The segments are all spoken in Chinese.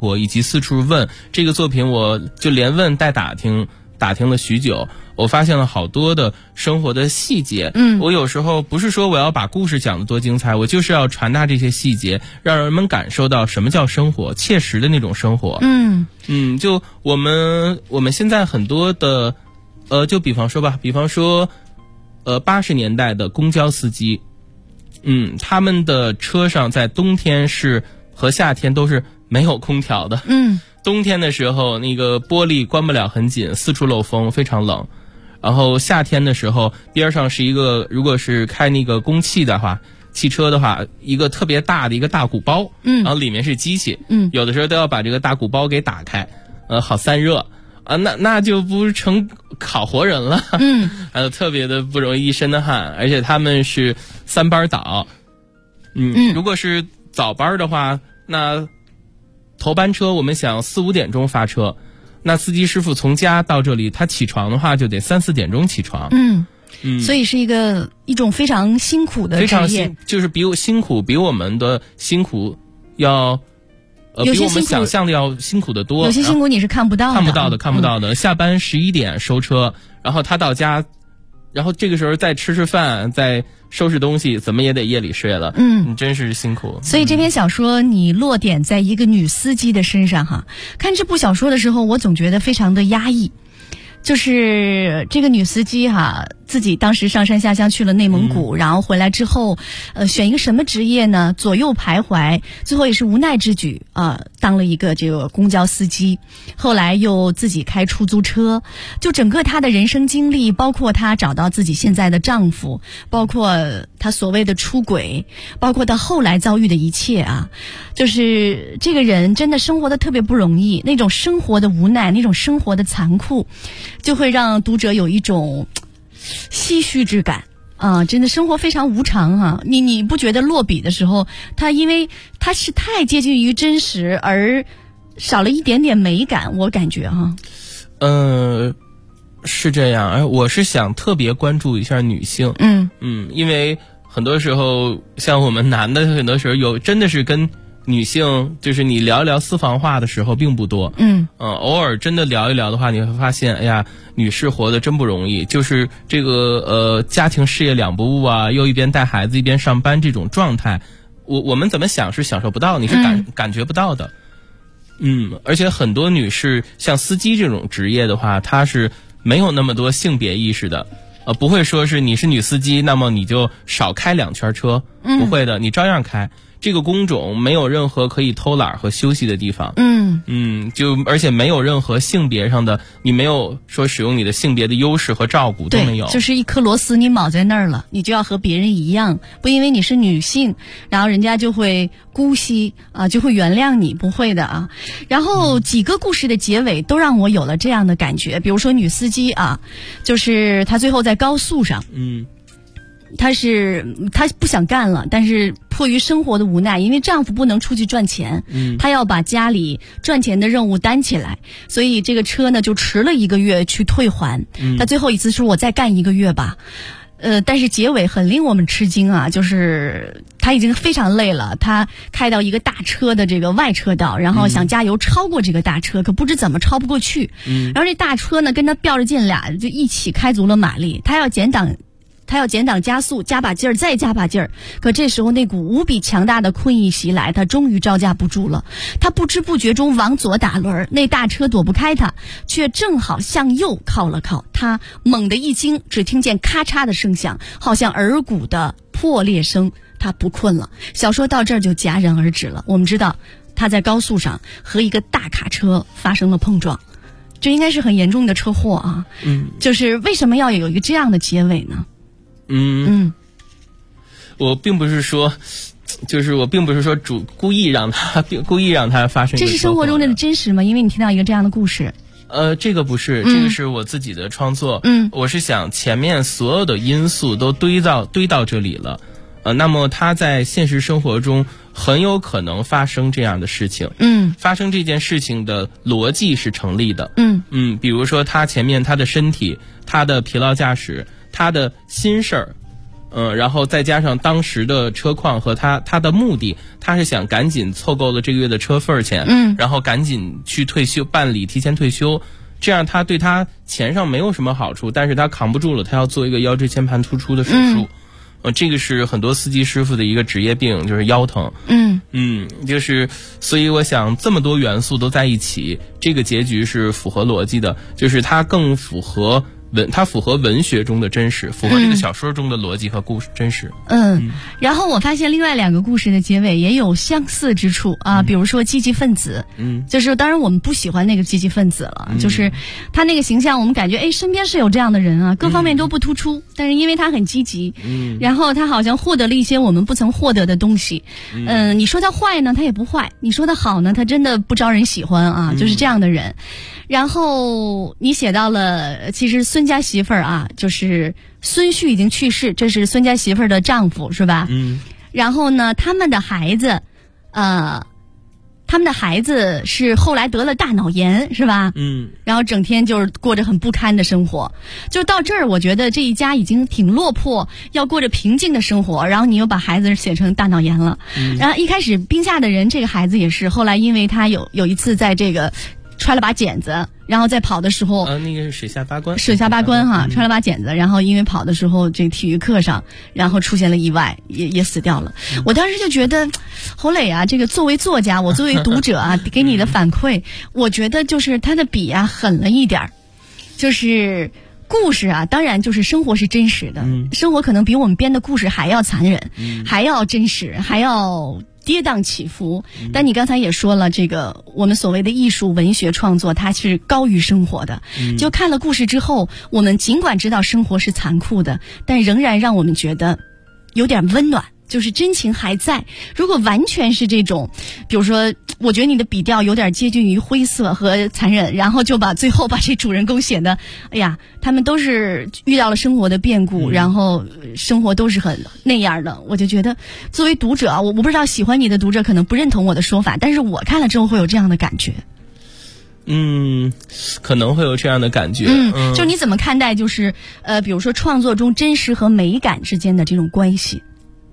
过，以及四处问。这个作品我就连问带打听了许久，我发现了好多的生活的细节。我有时候不是说我要把故事讲得多精彩，我就是要传达这些细节，让人们感受到什么叫生活，切实的那种生活。就我们现在很多的就比方说80年代的公交司机，他们的车上在冬天和夏天都是没有空调的。冬天的时候那个玻璃关不了很紧，四处漏风，非常冷。然后夏天的时候边上是一个，如果是开那个公汽的话，汽车的话，一个特别大的一个大鼓包，然后里面是机器，有的时候都要把这个大鼓包给打开，好散热啊，那就不成烤活人了。特别的不容易，一身的汗，而且他们是3班倒。如果是早班的话，那头班车我们想4、5点钟发车，那司机师傅从家到这里，他起床的话就得3、4点钟起床。 所以是一种非常辛苦的职业， 非常就是比我们的辛苦要比我们想象的要辛苦得多。 有些辛苦你是看不到的。下班11点收车，然后他到家，然后这个时候再吃饭，再收拾东西，怎么也得夜里睡了。你真是辛苦。 所以这篇小说你落点在一个女司机的身上哈。看这部小说的时候，我总觉得非常的压抑。就是这个女司机哈，自己当时上山下乡去了内蒙古，然后回来之后，选一个什么职业呢？左右徘徊，最后也是无奈之举当了一个这个公交司机，后来又自己开出租车，就整个她的人生经历，包括她找到自己现在的丈夫，包括她所谓的出轨，包括她后来遭遇的一切啊，就是这个人真的生活的特别不容易，那种生活的无奈，那种生活的残酷，就会让读者有一种唏嘘之感啊！真的生活非常无常哈。你不觉得落笔的时候，它因为它是太接近于真实，而少了一点点美感，我感觉哈。 是这样，我是想特别关注一下女性。因为很多时候像我们男的，很多时候真的是跟女性就是你聊一聊私房话的时候并不多。偶尔真的聊一聊的话，你会发现哎呀，女士活得真不容易，就是这个家庭事业两不误啊，又一边带孩子一边上班，这种状态我们怎么想是享受不到，你是感觉不到的。而且很多女士像司机这种职业的话，她是没有那么多性别意识的，不会说是你是女司机那么你就少开2圈车，不会的，你照样开。这个工种没有任何可以偷懒和休息的地方。而且没有任何性别上的，你没有说使用你的性别的优势和照顾都没有。 就是一颗螺丝你铆在那儿了，你就要和别人一样，不因为你是女性，然后人家就会姑息啊，就会原谅你，不会的啊。然后几个故事的结尾都让我有了这样的感觉，比如说女司机啊，就是她最后在高速上，她不想干了，但是迫于生活的无奈，因为丈夫不能出去赚钱，她要把家里赚钱的任务担起来，所以这个车呢就迟了1个月去退还。她最后一次说我再干1个月吧。但是结尾很令我们吃惊啊，就是她已经非常累了，她开到一个大车的这个外车道，然后想加油超过这个大车，可不知怎么超不过去。然后这大车呢跟她较着劲，俩就一起开足了马力，她要减档加速，加把劲儿，再加把劲儿。可这时候那股无比强大的困意袭来，他终于招架不住了。他不知不觉中往左打轮，那大车躲不开他，却正好向右靠了靠。他猛地一惊，只听见咔嚓的声响，好像耳骨的破裂声。他不困了。小说到这儿就戛然而止了。我们知道他在高速上和一个大卡车发生了碰撞，这应该是很严重的车祸啊。就是为什么要有一个这样的结尾呢？ 我并不是说故意让它发生。 这是生活中的真实吗？因为你听到一个这样的故事。 这个不是，这个是我自己的创作。我是想前面所有的因素都堆到这里了，那么它在现实生活中很有可能发生这样的事情。发生这件事情的逻辑是成立的。比如说他前面他的身体，他的疲劳驾驶，他的心事儿， 然后再加上当时的车况和他的目的，他是想赶紧凑够了这个月的车份钱，然后赶紧去退休，办理提前退休，这样他对他钱上没有什么好处，但是他扛不住了，他要做一个腰椎间盘突出的手术。这个是很多司机师傅的一个职业病，就是腰疼。就是所以我想这么多元素都在一起，这个结局是符合逻辑的，就是它更符合文学中的真实，符合这个小说中的逻辑和故事真实。 然后我发现另外2个故事的结尾也有相似之处啊，比如说积极分子，就是当然我们不喜欢那个积极分子了，就是他那个形象，我们感觉身边是有这样的人啊，各方面都不突出，但是因为他很积极，然后他好像获得了一些我们不曾获得的东西。你说他坏呢，他也不坏；你说他好呢，他真的不招人喜欢啊，就是这样的人。然后你写到了，其实孙家媳妇儿啊，就是孙旭已经去世，这是孙家媳妇儿的丈夫，是吧？然后呢，他们的孩子是后来得了大脑炎，是吧？然后整天就是过着很不堪的生活。就到这儿，我觉得这一家已经挺落魄，要过着平静的生活，然后你又把孩子写成大脑炎了。然后一开始冰下的人这个孩子也是，后来因为他有一次在这个揣了把剪子，然后在跑的时候， 那个是水下八关哈，揣了把剪子，然后因为跑的时候这个体育课上，然后出现了意外，也死掉了。我当时就觉得，侯磊啊，这个作为作家，我作为读者啊，给你的反馈，我觉得就是他的笔啊狠了一点儿，就是故事啊，当然就是生活是真实的，生活可能比我们编的故事还要残忍，还要真实，还要跌宕起伏。但你刚才也说了，这个我们所谓的艺术文学创作，它是高于生活的。就看了故事之后，我们尽管知道生活是残酷的，但仍然让我们觉得有点温暖，就是真情还在。如果完全是这种，比如说我觉得你的笔调有点接近于灰色和残忍，然后就最后把这主人公写的，哎呀，他们都是遇到了生活的变故，然后生活都是很那样的。我就觉得作为读者啊，我不知道喜欢你的读者可能不认同我的说法，但是我看了之后会有这样的感觉。 可能会有这样的感觉。 就你怎么看待就是比如说创作中真实和美感之间的这种关系？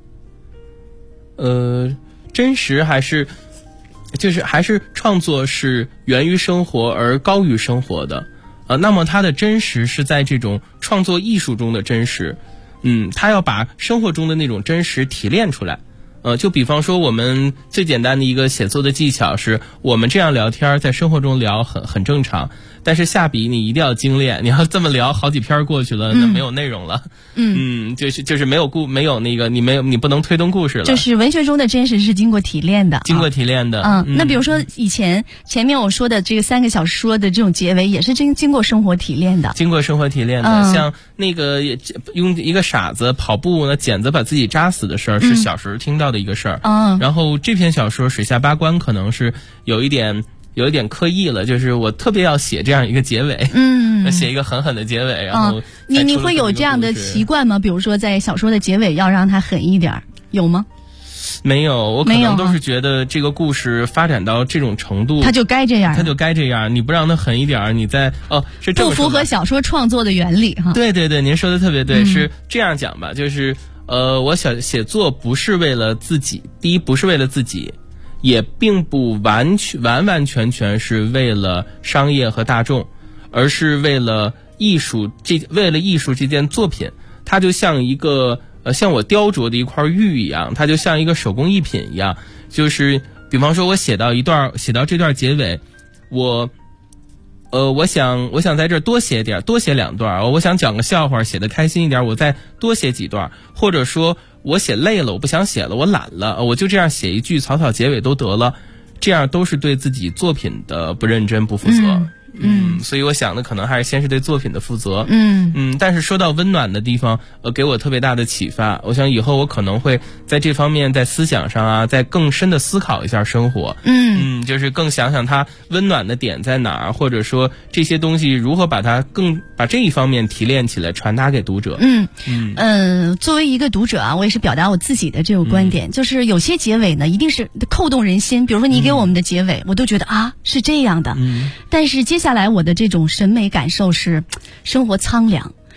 真实还是创作是源于生活而高于生活的，那么它的真实是在这种创作艺术中的真实，它要把生活中的那种真实提炼出来。就比方说我们最简单的一个写作的技巧是，我们这样聊天在生活中聊很正常，但是下笔你一定要精炼，你要这么聊好几篇过去了，那没有内容了。就是没有那个你不能推动故事了。 就是文学中的真实是经过提炼的。那比如说前面我说的这个3个小说的这种结尾也是经过生活提炼的。 像那个用一个傻子跑步呢，剪子把自己扎死的事儿是小时候听到的一个事儿。然后这篇小说水下八关可能是有一点刻意了，就是我特别要写这样一个结尾，写一个狠狠的结尾，然后你会有这样的习惯吗？比如说在小说的结尾要让它狠一点，有吗？ 没有，我可能都是觉得这个故事发展到这种程度， 它就该这样， 你不让它狠一点，你再是这么不符合小说创作的原理哈。 对，您说的特别对，是这样讲吧，就是我写作不是为了自己，第一不是为了自己，也并不完全是为了商业和大众，而是为了艺术这件作品，它就像一个像我雕琢的一块玉一样，它就像一个手工艺品一样。就是比方说我写到这段结尾，我想在这儿多写2段，我想讲个笑话写得开心一点，我再多写几段，或者说我写累了，我不想写了，我懒了，我就这样写一句草草结尾都得了，这样都是对自己作品的不认真不负责。所以我想的可能还是先是对作品的负责。但是说到温暖的地方，给我特别大的启发。我想以后我可能会在这方面在思想上啊，再更深的思考一下生活。就是更想想它温暖的点在哪儿，或者说这些东西如何把这一方面提炼起来传达给读者。 作为一个读者啊，我也是表达我自己的这种观点，就是有些结尾呢一定是扣动人心，比如说你给我们的结尾，我都觉得是这样的。但是接下来我的这种审美感受是生活苍凉，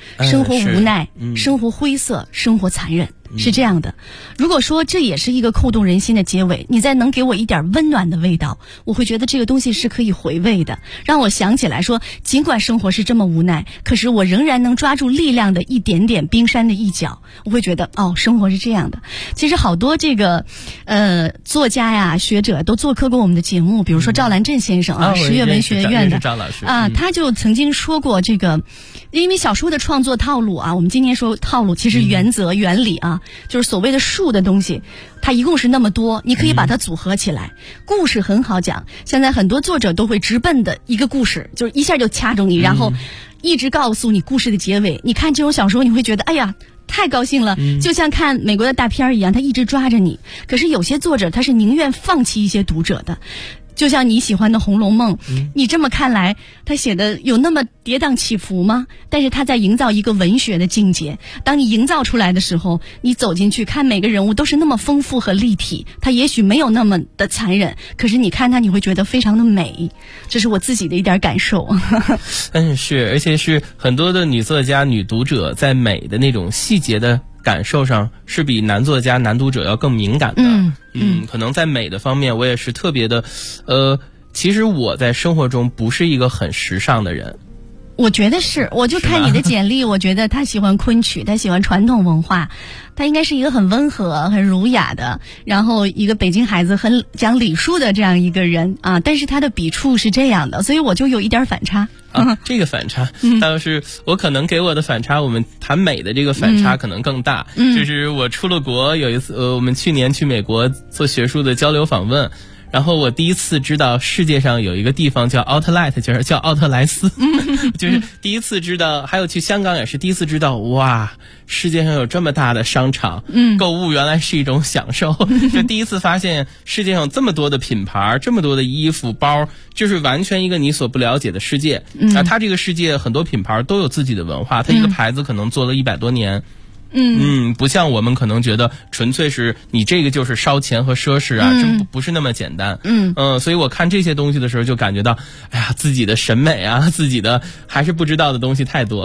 生活无奈，生活灰色，生活残忍。是这样的，如果说这也是一个扣动人心的结尾，你再能给我一点温暖的味道，我会觉得这个东西是可以回味的，让我想起来说，尽管生活是这么无奈，可是我仍然能抓住力量的一点点冰山的一角，我会觉得生活是这样的。其实好多这个作家呀、学者都做客过我们的节目，比如说赵兰镇先生啊，十月文学院的赵老师他就曾经说过这个，因为小说的创作套路啊，我们今天说套路，其实原则、原理啊，就是所谓的术的东西，它一共是那么多，你可以把它组合起来。故事很好讲，现在很多作者都会直奔的一个故事，就是一下就掐中你，然后一直告诉你故事的结尾。你看这种小说，你会觉得哎呀，太高兴了，就像看美国的大片一样，他一直抓着你。可是有些作者他是宁愿放弃一些读者的。就像你喜欢的《红楼梦》，你这么看来，他写的有那么跌宕起伏吗？但是他在营造一个文学的境界。当你营造出来的时候，你走进去看每个人物都是那么丰富和立体，他也许没有那么的残忍，可是你看他你会觉得非常的美。这是我自己的一点感受。 是，而且是很多的女作家、女读者在美的那种细节的感受上是比男作家、男读者要更敏感的。可能在美的方面我也是特别的其实我在生活中不是一个很时尚的人。 我觉得是，我就看你的简历，我觉得他喜欢昆曲，他喜欢传统文化，他应该是一个很温和、很儒雅的，然后一个北京孩子很讲礼数的这样一个人啊。但是他的笔触是这样的，所以我就有一点反差。 这个反差，倒是我可能给我的反差，我们谈美的这个反差可能更大。就是我出了国，有一次我们去年去美国做学术的交流访问。然后我第一次知道世界上有一个地方叫 Outlet， 就是叫奥特莱斯，就是第一次知道。还有去香港也是第一次知道，哇，世界上有这么大的商场，购物原来是一种享受。就第一次发现世界上有这么多的品牌，这么多的衣服包，就是完全一个你所不了解的世界。它这个世界很多品牌都有自己的文化，它一个牌子可能做了100多年。不像我们可能觉得纯粹是你这个就是烧钱和奢侈啊，这不是那么简单。所以我看这些东西的时候就感觉到，哎呀，自己的审美啊，自己的还是不知道的东西太多。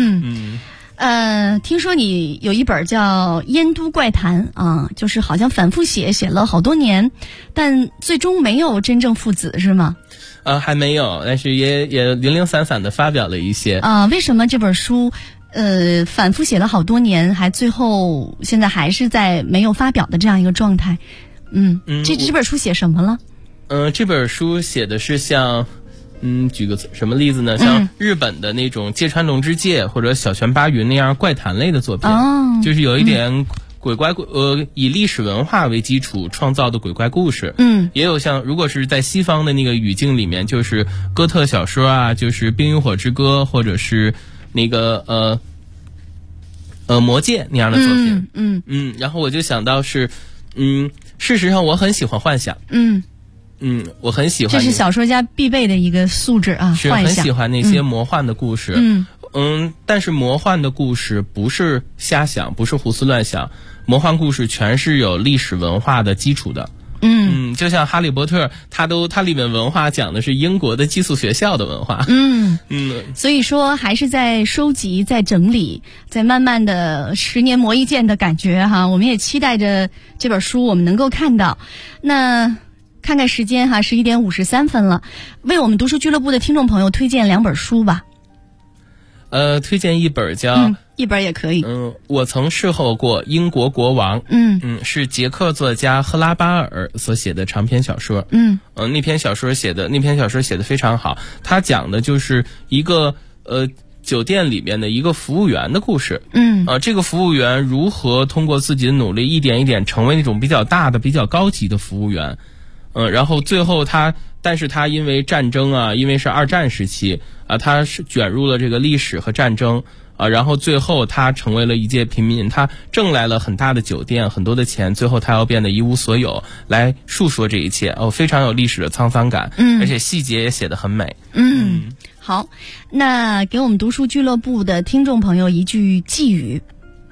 听说你有一本叫《燕都怪谈》啊，就是好像反复写了好多年，但最终没有真正父子是吗？ 还没有，但是也零零散散的发表了一些。 为什么这本书反复写了好多年，还最后现在还是在没有发表的这样一个状态？这本书写什么了？ 这本书写的是像举个什么例子呢？像日本的那种芥川龙之介或者小泉八云那样怪谈类的作品，就是有一点鬼怪以历史文化为基础创造的鬼怪故事。也有像如果是在西方的那个语境里面，就是哥特小说啊，就是《冰与火之歌》或者是那个魔戒那样的作品。然后我就想到是事实上我很喜欢幻想。我很喜欢， 这是小说家必备的一个素质啊， 是很喜欢那些魔幻的故事。但是魔幻的故事不是瞎想，不是胡思乱想，魔幻故事全是有历史文化的基础的。就像哈利波特，它里面文化讲的是英国的寄宿学校的文化。 所以说还是在收集，在整理，在慢慢的10年磨一剑的感觉哈。我们也期待着这本书我们能够看到。那看看时间哈，11点53分了，为我们读书俱乐部的听众朋友推荐2本书吧。 推荐一本叫一本也可以。 我曾侍候过英国国王。是捷克作家赫拉巴尔所写的长篇小说。那篇小说写的非常好。他讲的就是一个酒店里面的一个服务员的故事。这个服务员如何通过自己的努力一点一点成为那种比较大的、比较高级的服务员。然后最后但是他因为战争啊，因为是2战时期啊，他是卷入了这个历史和战争啊，然后最后他成为了一介平民，他挣来了很大的酒店，很多的钱，最后他要变得一无所有，来述说这一切。非常有历史的沧桑感。而且细节也写得很美。 好，那给我们读书俱乐部的听众朋友一句寄语。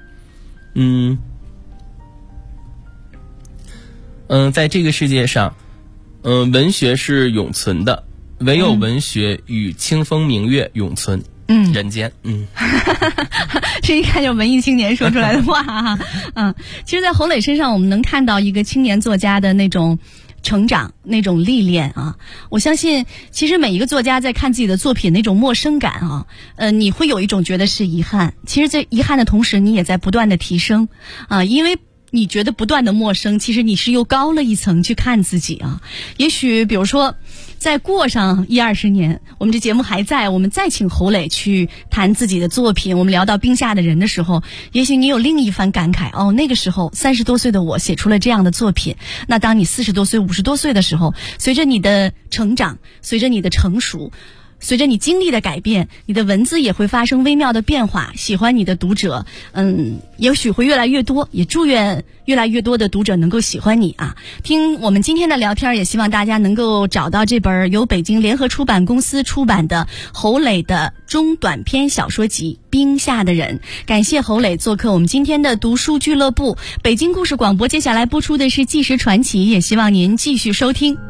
在这个世界上，文学是永存的，唯有文学与清风明月永存。 人间， 这一看就文艺青年说出来的话哈。其实在侯磊身上我们能看到一个青年作家的那种成长，那种历练啊。我相信其实每一个作家在看自己的作品那种陌生感啊，你会有一种觉得是遗憾，其实在遗憾的同时你也在不断的提升啊，因为你觉得不断的陌生，其实你是又高了一层去看自己啊。也许比如说再过上10-20年，我们这节目还在，我们再请侯磊去谈自己的作品，我们聊到冰下的人的时候，也许你有另一番感慨，那个时候30多岁的我写出了这样的作品。那当你40多岁50多岁的时候，随着你的成长，随着你的成熟，随着你经历的改变，你的文字也会发生微妙的变化，喜欢你的读者也许会越来越多，也祝愿越来越多的读者能够喜欢你啊。听我们今天的聊天，也希望大家能够找到这本由北京联合出版公司出版的侯磊的中短篇小说集《冰下的人》。感谢侯磊做客我们今天的读书俱乐部，北京故事广播接下来播出的是纪实传奇，也希望您继续收听。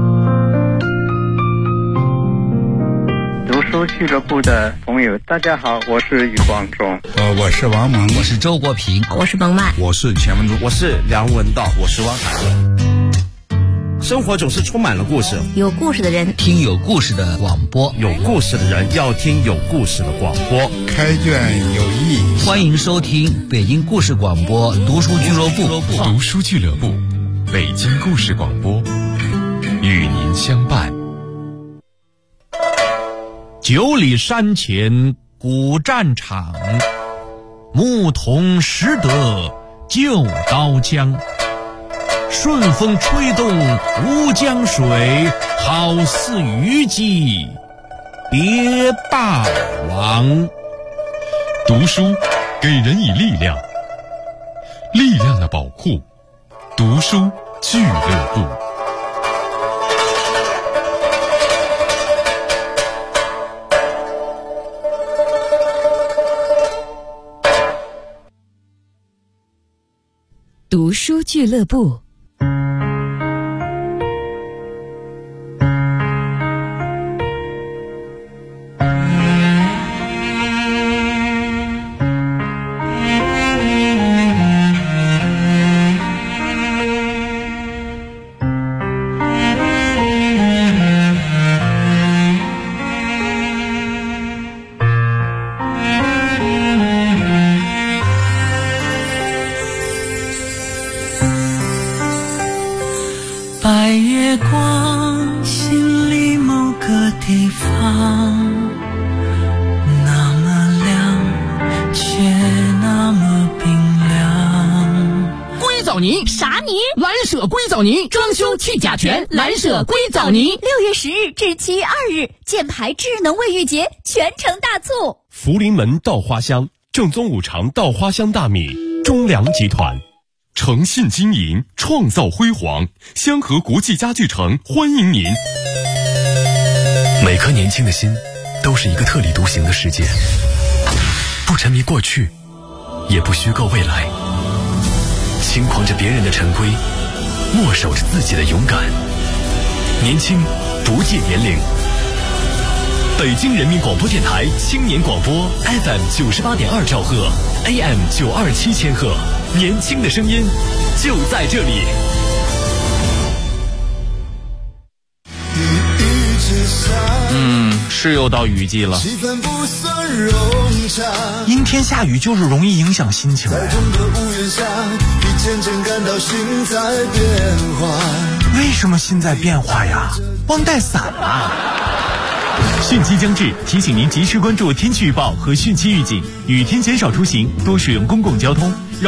读书俱乐部的朋友，大家好，我是余光中。 我是王蒙， 我是周国平， 我是蒙曼， 我是钱文忠， 我是梁文道，我是汪海。生活总是充满了故事， 有故事的人听有故事的广播， 有故事的人要听有故事的广播。 开卷有益， 欢迎收听北京故事广播读书俱乐部。 读书俱乐部，北京故事广播，与您相伴。 9里山前古战场，牧童识得旧刀枪。顺风吹动吴江水，好似虞姬别霸王。 读书给人以力量，力量的宝库，读书俱乐部。 读书俱乐部。 白月光，心里某个地方，那么亮，却那么冰凉。 硅藻泥啥泥？ 蓝舍硅藻泥，装修去甲醛，蓝舍硅藻泥。6 月10日至7月2日，箭牌智能卫浴节全城大促。 福临门稻花香，正宗五常稻花香大米，中粮集团。诚信经营，创造辉煌，香河国际家具城欢迎您。 每颗年轻的心都是一个特立独行的世界，不沉迷过去，也不虚构未来，轻狂着别人的陈规，默守着自己的勇敢。年轻不戒年龄。北京人民广播电台青年广播 FM 98.2兆赫 AM 927千赫，年轻的声音就在这里。 是又到雨季了， 阴天下雨就是容易影响心情。为什么心在变化呀？忘带伞了。 汛期将至，提醒您及时关注天气预报和汛期预警，雨天减少出行，多使用公共交通。